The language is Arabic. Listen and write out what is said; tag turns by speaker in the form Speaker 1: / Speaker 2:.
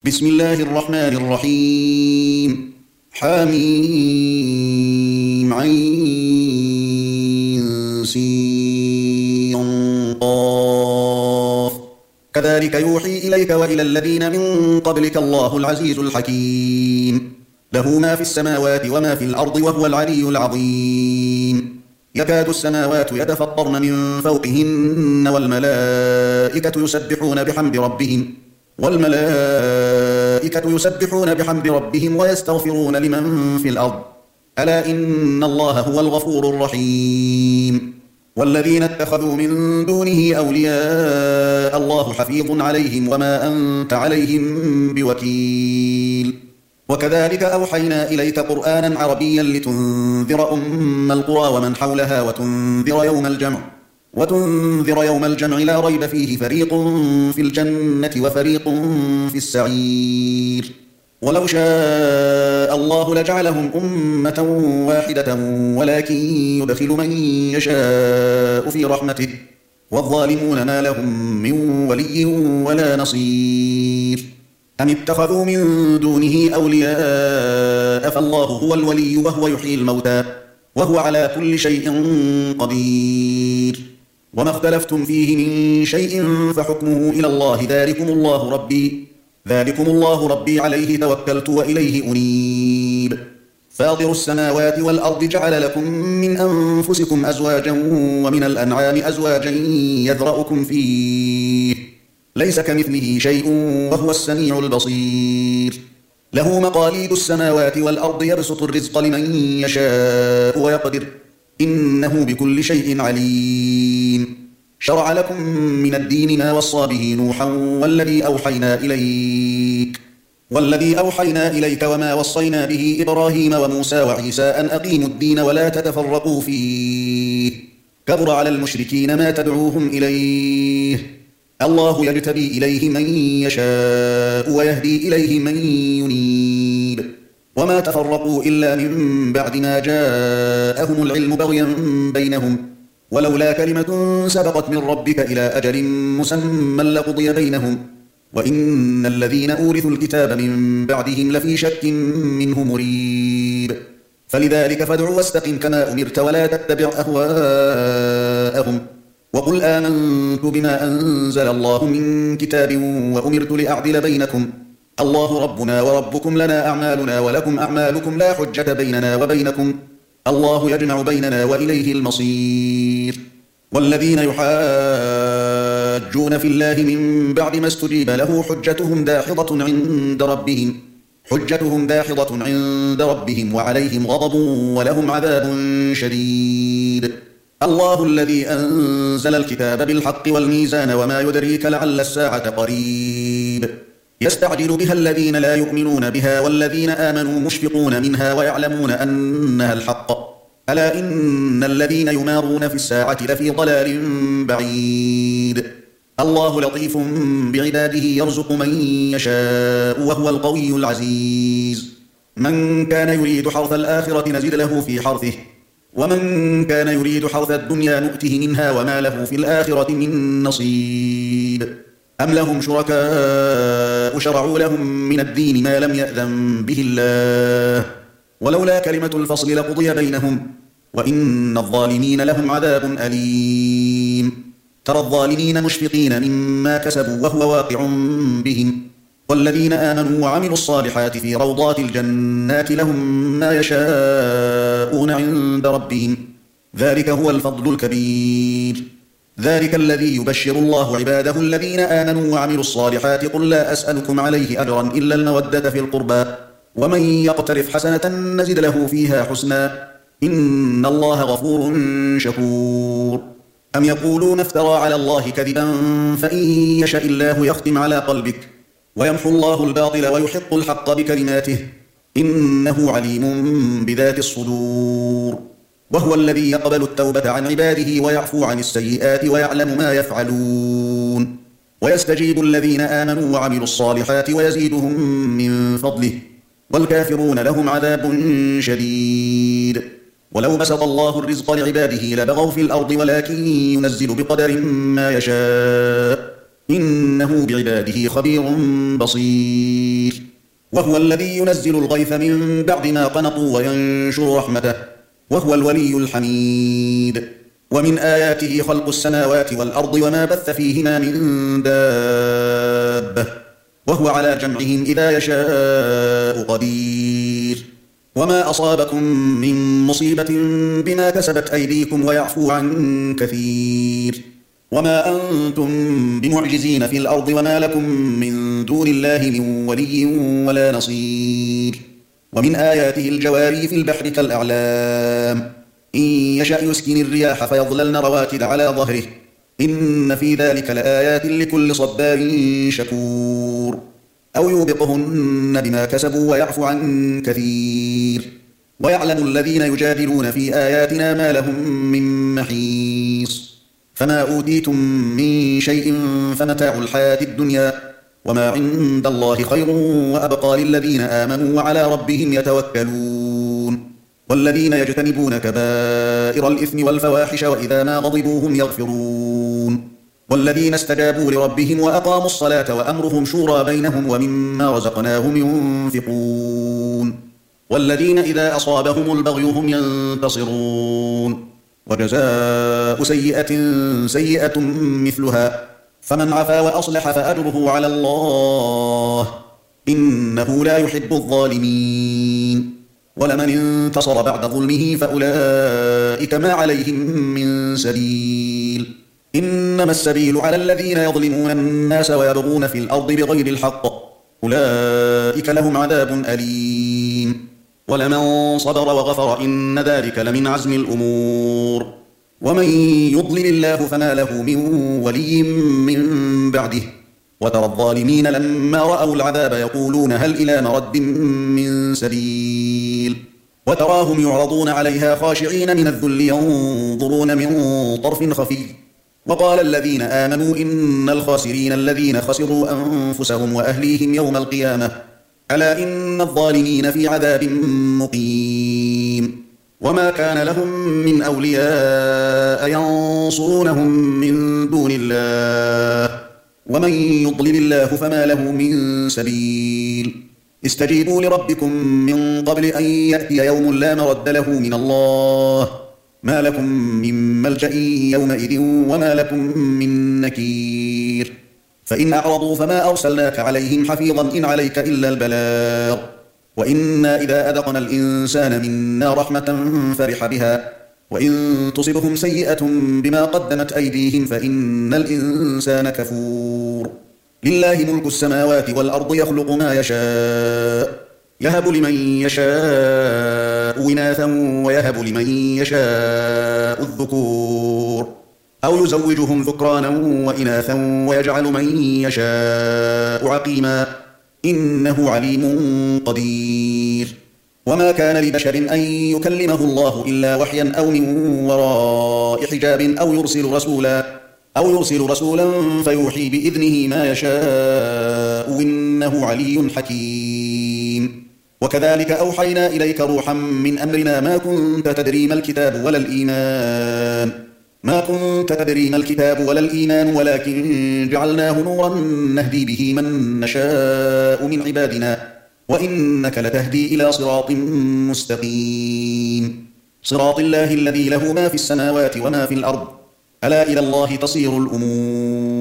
Speaker 1: بسم الله الرحمن الرحيم. حميم عين سين قاف. كذلك يوحي إليك وإلى الذين من قبلك الله العزيز الحكيم. له ما في السماوات وما في الأرض وهو العلي العظيم. يكاد السماوات يتفطرن من فوقهن والملائكة يسبحون بحمد ربهم ويستغفرون لمن في الأرض. ألا إن الله هو الغفور الرحيم. والذين اتخذوا من دونه أولياء الله حفيظ عليهم وما أنت عليهم بوكيل. وكذلك أوحينا إليك قرآنا عربيا لتنذر أم القرى ومن حولها وتنذر يوم الجمع لا ريب فيه، فريق في الجنة وفريق في السعير. ولو شاء الله لجعلهم أمة واحدة ولكن يدخل من يشاء في رحمته، والظالمون ما لهم من ولي ولا نصير. أم اتخذوا من دونه أولياء فالله هو الولي وهو يحيي الموتى وهو على كل شيء قدير. وما اختلفتم فيه من شيء فحكمه إلى الله. ذلكم الله ربي عليه توكلت وإليه أنيب. فاطر السماوات والأرض جعل لكم من أنفسكم أزواجا ومن الأنعام أزواجا يذرأكم فيه، ليس كمثله شيء وهو السميع البصير. له مقاليد السماوات والأرض يبسط الرزق لمن يشاء ويقدر، إنه بكل شيء عليم. شرع لكم من الدين ما وصى به نوحا والذي أوحينا إليك وما وصينا به إبراهيم وموسى وعيسى أن أقيموا الدين ولا تتفرقوا فيه، كبر على المشركين ما تدعوهم إليه. الله يجتبي إليه من يشاء ويهدي إليه من ينيب. وما تفرقوا إلا من بعد ما جاءهم العلم بغيا بينهم، ولولا كلمة سبقت من ربك إلى أجل مسمى لقضي بينهم، وإن الذين أورثوا الكتاب من بعدهم لفي شك منه مريب. فلذلك فادع واستقم كما أمرت ولا تتبع أهواءهم، وقل آمنت بما أنزل الله من كتاب وأمرت لأعدل بينكم، الله ربنا وربكم لنا أعمالنا ولكم أعمالكم لا حجة بيننا وبينكم، الله يجمع بيننا وإليه المصير. والذين يحاجون في الله من بعد ما استجيب له حجتهم داحضة عند ربهم وعليهم غضب ولهم عذاب شديد. الله الذي أنزل الكتاب بالحق والميزان وما يدريك لعل الساعة قريب. يستعجل بها الذين لا يؤمنون بها والذين آمنوا مشفقون منها ويعلمون أنها الحق، ألا إن الذين يمارون في الساعة لفي ضلال بعيد. الله لطيف بعباده يرزق من يشاء وهو القوي العزيز. من كان يريد حرث الآخرة نزد له في حرثه، ومن كان يريد حرث الدنيا نؤته منها وما له في الآخرة من نصيب. أم لهم شركاء شرعوا لهم من الدين ما لم يأذن به الله، ولولا كلمة الفصل لقضي بينهم، وإن الظالمين لهم عذاب أليم. ترى الظالمين مشفقين مما كسبوا وهو واقع بهم، والذين آمنوا وعملوا الصالحات في روضات الجنات لهم ما يشاءون عند ربهم، ذلك هو الفضل الكبير. ذلك الذي يبشر الله عباده الذين آمنوا وعملوا الصالحات. قل لا أسألكم عليه أجرا إلا المودة في القربى، ومن يقترف حسنة نزد له فيها حسنا، إن الله غفور شكور. أم يقولون افترى على الله كذبا فإن يشاء الله يختم على قلبك ويمحو الله الباطل ويحق الحق بكلماته، إنه عليم بذات الصدور. وهو الذي يقبل التوبة عن عباده ويعفو عن السيئات ويعلم ما يفعلون، ويستجيب الذين آمنوا وعملوا الصالحات ويزيدهم من فضله، والكافرون لهم عذاب شديد. ولو بسط الله الرزق لعباده لبغوا في الأرض ولكن ينزل بقدر ما يشاء، إنه بعباده خبير بصير. بصير وهو الذي ينزل الغيث من بعد ما قنطوا وينشر رحمته وهو الولي الحميد ومن آياته خلق السماوات والأرض وما بث فيهما من دابة وهو على جمعهم إذا يشاء قدير وما أصابكم من مصيبة بما كسبت أيديكم ويعفو عن كثير وما أنتم بمعجزين في الأرض وما لكم من دون الله من ولي ولا نصير ومن آياته الجواري في البحر كالأعلام إن يشأ يسكن الرياح فيظللن رواكد على ظهره إن في ذلك لآيات لكل صبار شكور أو يوبقهن بما كسبوا ويعفو عن كثير ويعلم الذين يجادلون في آياتنا ما لهم من محيص فما أوتيتم من شيء فمتاع الحياة الدنيا وما عند الله خير وأبقى للذين آمنوا وعلى ربهم يتوكلون والذين يجتنبون كبائر الإثم والفواحش وإذا ما غضبوا هم يغفرون والذين استجابوا لربهم وأقاموا الصلاة وأمرهم شورى بينهم ومما رزقناهم ينفقون والذين إذا أصابهم البغي هم ينتصرون وجزاء سيئة سيئة مثلها فمن عفا وأصلح فأجره على الله إنه لا يحب الظالمين ولمن انتصر بعد ظلمه فأولئك ما عليهم من سبيل إنما السبيل على الذين يظلمون الناس ويبغون في الأرض بغير الحق أولئك لهم عذاب أليم ولمن صبر وغفر إن ذلك لمن عزم الأمور ومن يضلل الله فما له من ولي من بعده وترى الظالمين لما رأوا العذاب يقولون هل إلى مرد من سبيل وتراهم يعرضون عليها خاشعين من الذل ينظرون من طرف خفي وقال الذين آمنوا إن الخاسرين الذين خسروا أنفسهم وأهليهم يوم القيامة ألا إن الظالمين في عذاب مقيم وما كان لهم من أولياء ينصرونهم من دون الله ومن يضلل الله فما له من سبيل استجيبوا لربكم من قبل أن يأتي يوم لا مرد له من الله ما لكم من ملجأ يومئذ وما لكم من نكير فإن أعرضوا فما أرسلناك عليهم حفيظا إن عليك إلا البلاغ وإنا إذا أذقنا الإنسان منا رحمة فرح بها وإن تصبهم سيئة بما قدمت أيديهم فإن الإنسان كفور لله ملك السماوات والأرض يخلق ما يشاء يهب لمن يشاء إناثا ويهب لمن يشاء الذكور أو يزوجهم ذكرانا وإناثا ويجعل من يشاء عقيما إنه عليم قدير وما كان لبشر أن يكلمه الله إلا وحيا أو من وراء حجاب أو يرسل رسولا فيوحي بإذنه ما يشاء إنه علي حكيم وكذلك أوحينا إليك روحا من أمرنا ما كنت تدري ما الكتاب ولا الإيمان ولكن جعلناه نورا نهدي به من نشاء من عبادنا وإنك لتهدي إلى صراط مستقيم صراط الله الذي له ما في السماوات وما في الأرض ألا إلى الله تصير الأمور